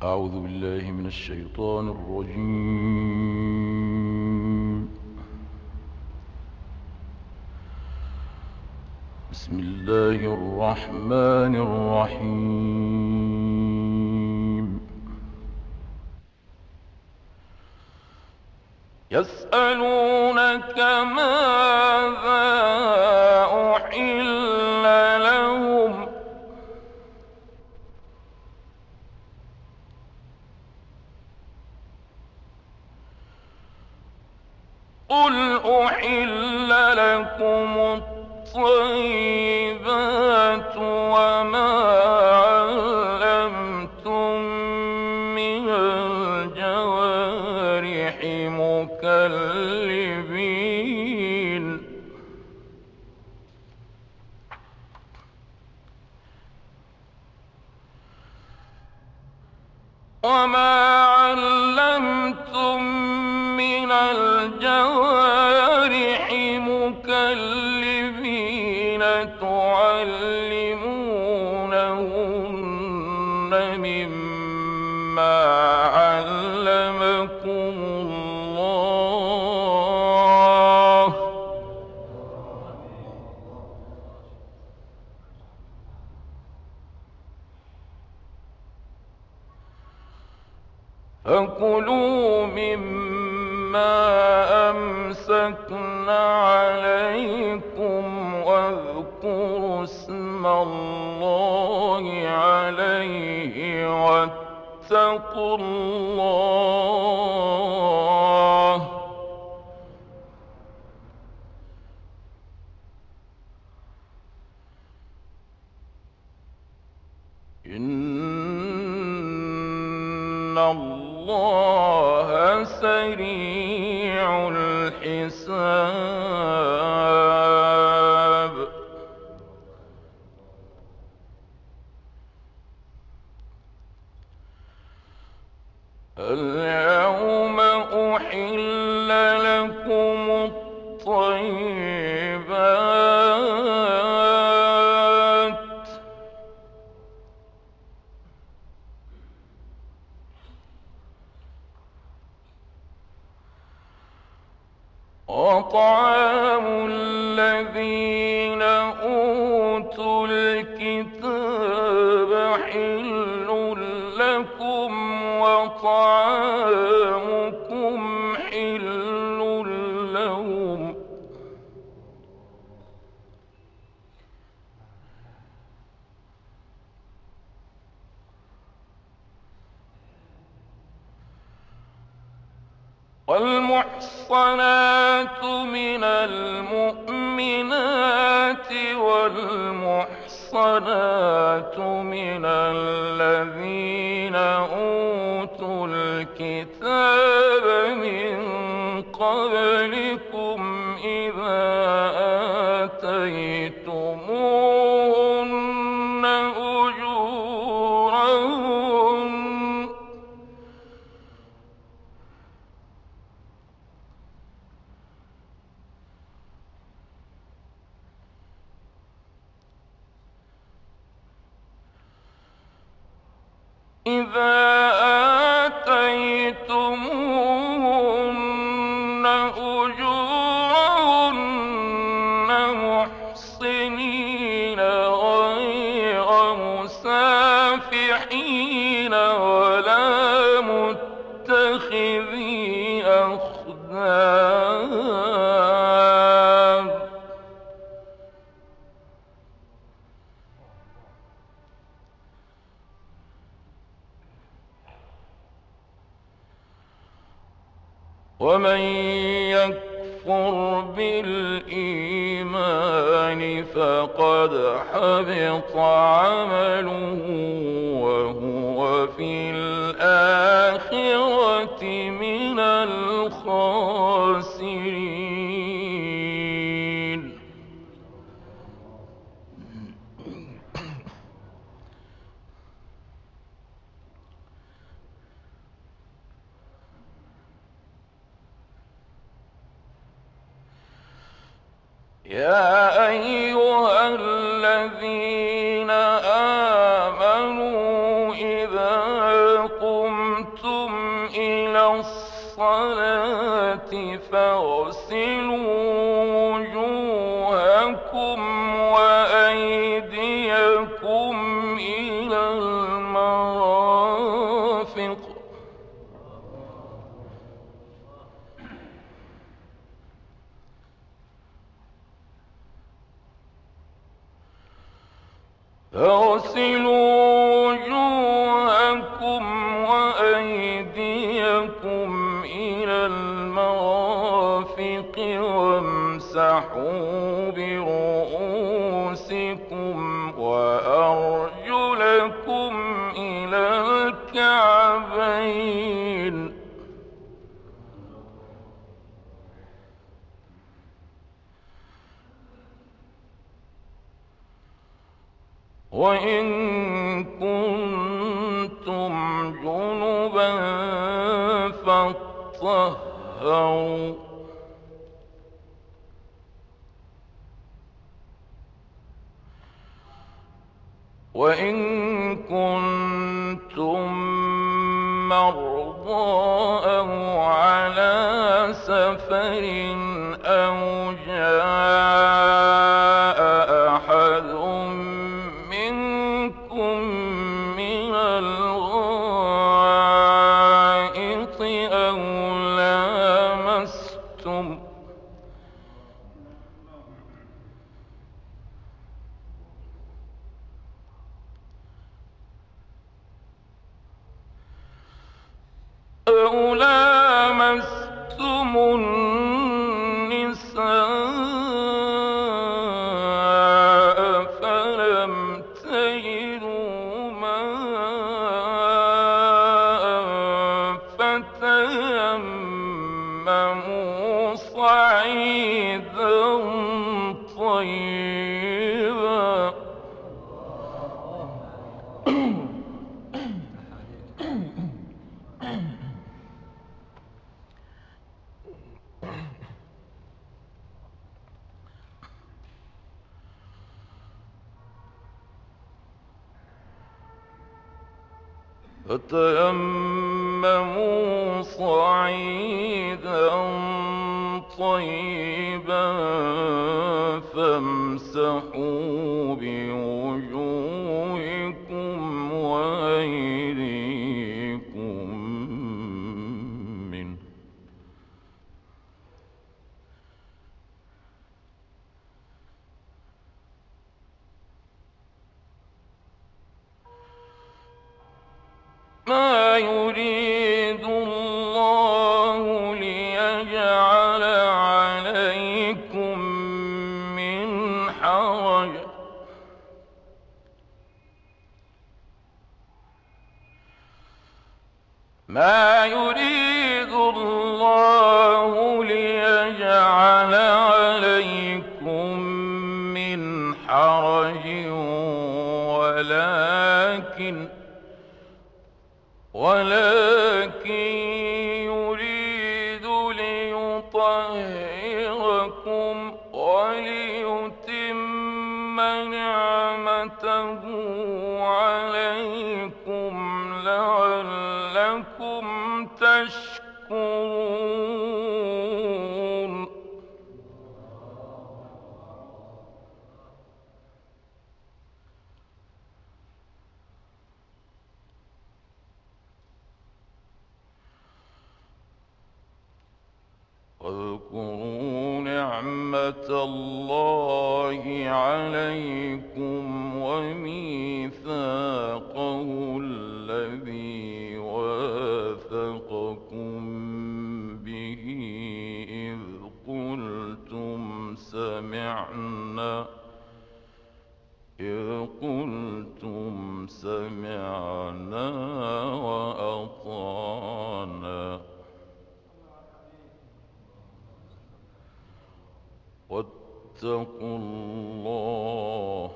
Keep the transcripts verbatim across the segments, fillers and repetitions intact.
أعوذ بالله من الشيطان الرجيم. بسم الله الرحمن الرحيم. يسألونك ماذا أحل لهم قل أحل لكم الطيبات وما علمتم من الجوارح مكلبين وما علمتم من الجوارح مكلبين تعلمونهن مما علمكم الله فكلوا مما أمسكن عليكم واذكروا اسم الله عليه واتقوا الله إن الله سريع الحساب اليوم أحل لكم الطيبات وطعام الذين أوتوا الكتاب حل لكم وطعامكم حل لهم والمحصنات من المؤمنات والمحصنات من الذين أوتوا الكتاب من قبلكم إذا آتيتموهن أجورهن إذا آتيتموهن أجورهن محصنين غير مسافحين ولا متخذي أخدان ومن يكفر بالإيمان فقد حبط عمله وهو في الآخرة من الخاسرين يا أيها الذين آمنوا إذا قمتم فاغسلوا وجوهكم وأيديكم إلى المرافق فاغسلوا وجوهكم وأيديكم إلى المرافق وامسحوا برؤوسكم وأرجلكم إلى الكعبين وإن كنتم جنبا فاطهروا وإن كنتم مرضى أو على سفر أو جاء أحد منكم من الغائط أو لامستم أو لامستم النساء فلم تجدوا ماء فتيمموا صعيدا طيبا فتيمموا صعيدا طيبا فامسحوا بوجوهكم وأيديكم منه ما يريد الله ليجعل عليكم من حرج ما يريد الله ليجعل عليكم من حرج ولكن ولكن يريد ليطهركم وليتم نعمته عليكم لعلكم تشكرون واذكروا نعمة الله عليكم وميثاقه الذي واثقكم به إذ قلتم سمعنا إذ قلتم سمعنا وأطعنا واتقوا الله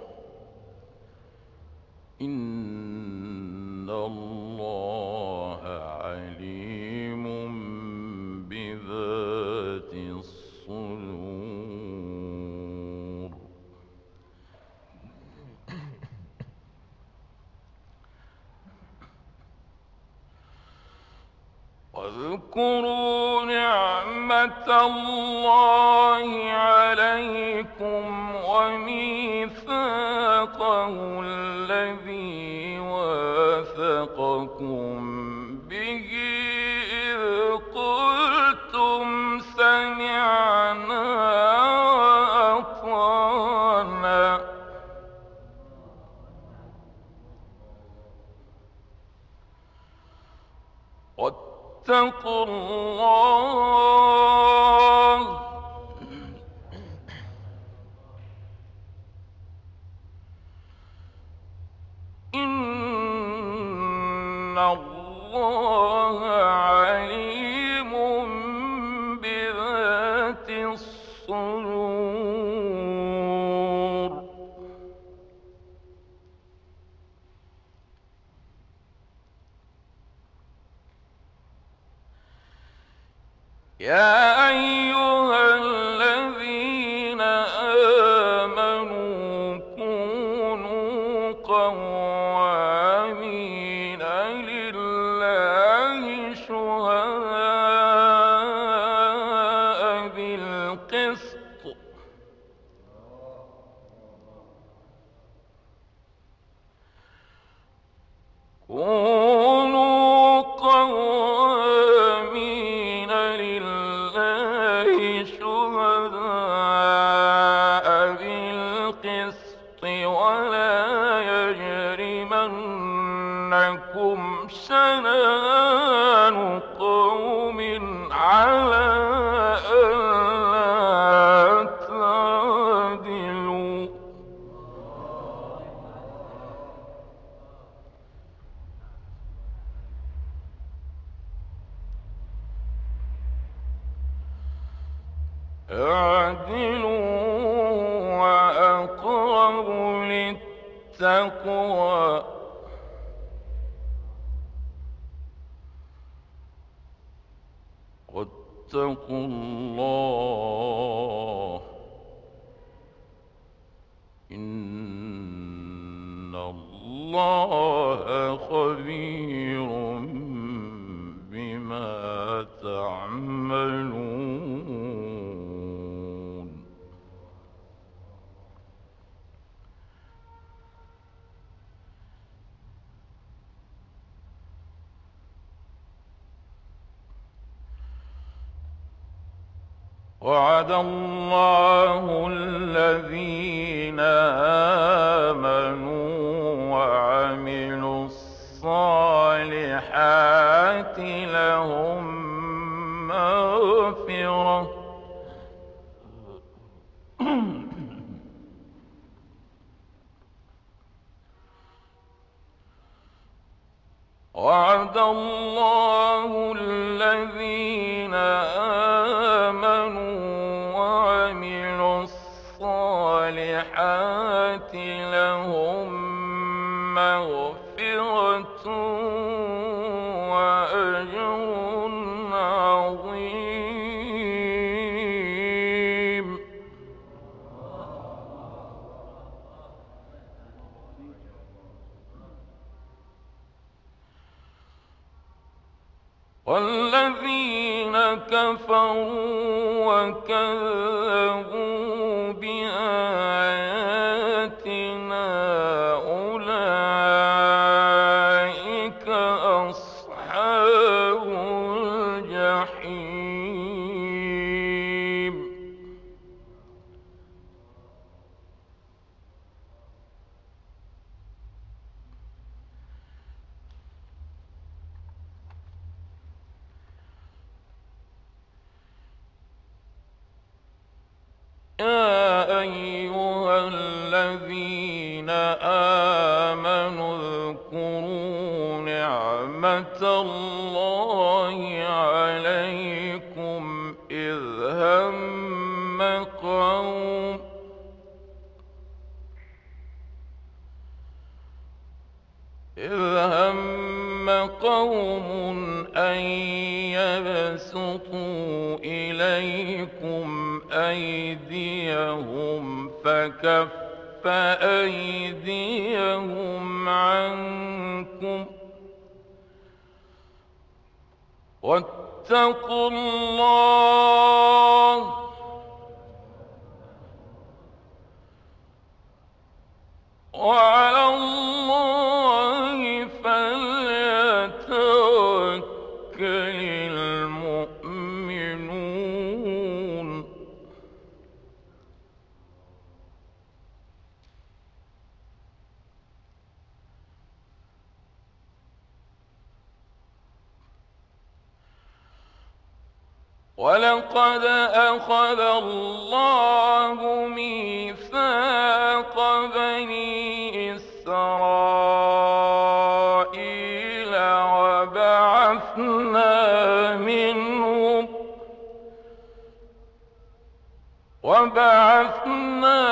إن الله عليم بذات الصدور واذكروا نعمة نعمة الله عليكم وميثاقه الذي واثقكم به إذ قلتم سمعنا وأطعنا واتقوا الله إن الله عليم بذات الصدور. يا أيها الذين آمنوا كونوا قوامين لله شهداء بالقسط كونوا قوامين لله شهداء بالقسط ولا يجرمنكم شنآن قوم على ألا تعدلوا اعدلوا وأقرب للتقوى واتقوا الله إن الله خبير بما تعملون. وعد الله الذين آمنوا وعملوا الصالحات لهم مغفرة وعد الله الذين آمنوا وعملوا الصالحات لهم مغفرة وأجر عظيم. والذين كفروا وكذبوا بآياتنا أولئك أصحاب الجحيم. يا أيها الذين آمنوا اذكروا نعمة الله عليكم إذ هم قوم إذ هم قوم أن يبسطوا إليكم أيديهم فكف أيديهم عنكم واتقوا واتقوا الله وعلى الله فليتوكل المؤمنون. ولقد أخذ الله ميثاق بني إسرائيل وبعثنا منهم وبعثنا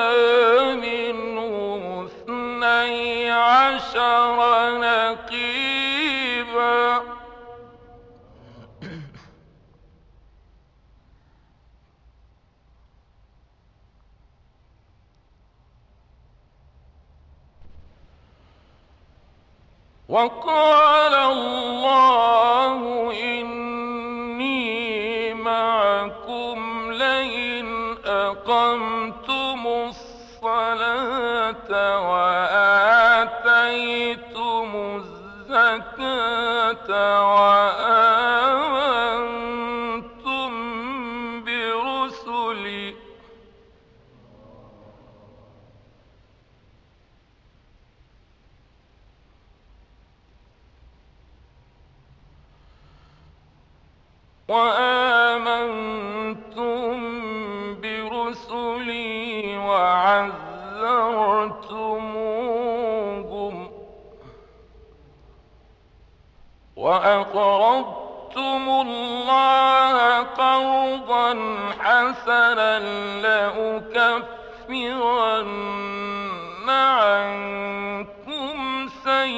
منهم اثني عشر نقيبا وقال الله إني معكم لئن أقمتم الصلاة وآتيتم الزكاة وآمنتم برسلي وآمنتم برسلي وعزرتموهم وأقرضتم الله قرضا حسنا لأكفرن عنكم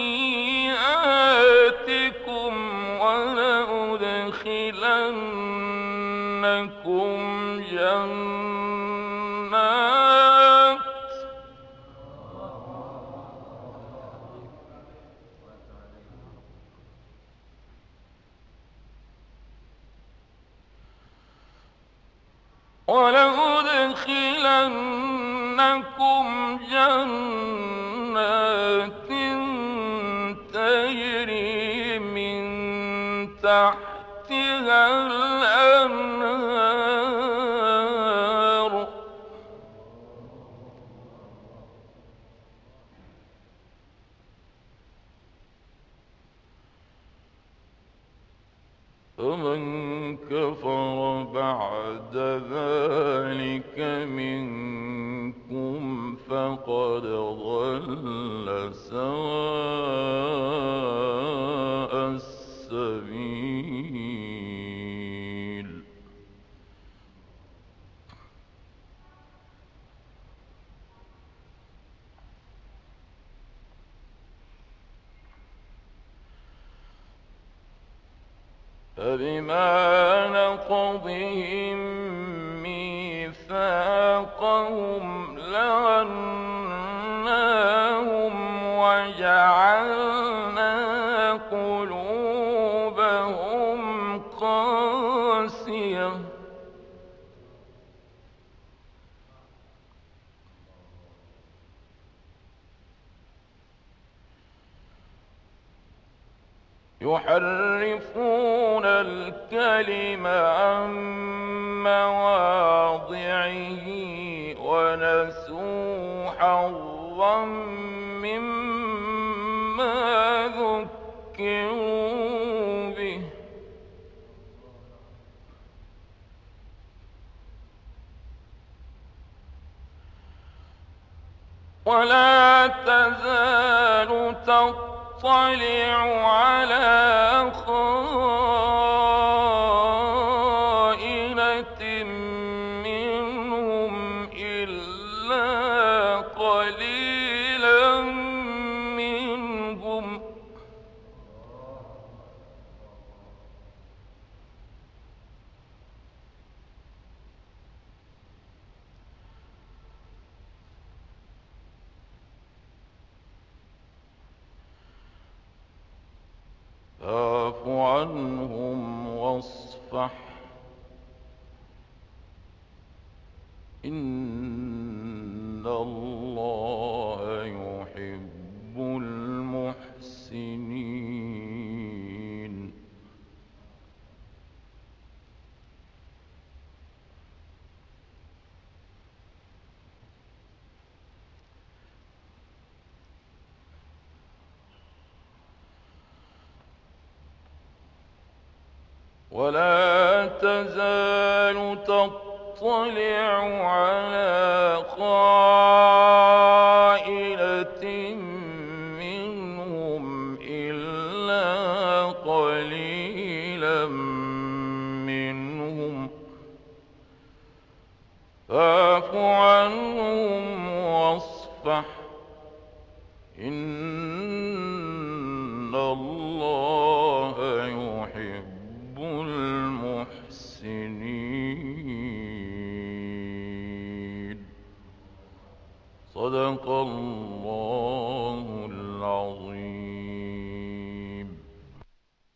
سيئاتكم ولأدخلنكم جنات ولأدخلنكم جنات تجري من تحتها الأنهار فمن كفر بعد ذلك منكم فقد ضل سواء السبيل. فبما نقضهم ميثاقهم لعناهم وجعلنا قلوبهم قاسية يحرفون الكلم عن مواضعه ونسوا حظا مما ذكروا به ولا تزال تطلع على خائنة منهم إلا قليلا منهم فاعف عنهم واصفح إن الله يحب المحسنين. ولا تزال تطلع على خائنة منهم إلا قليلا منهم فاعف عنهم واصفح إن الله يحب المحسنين. صدق الله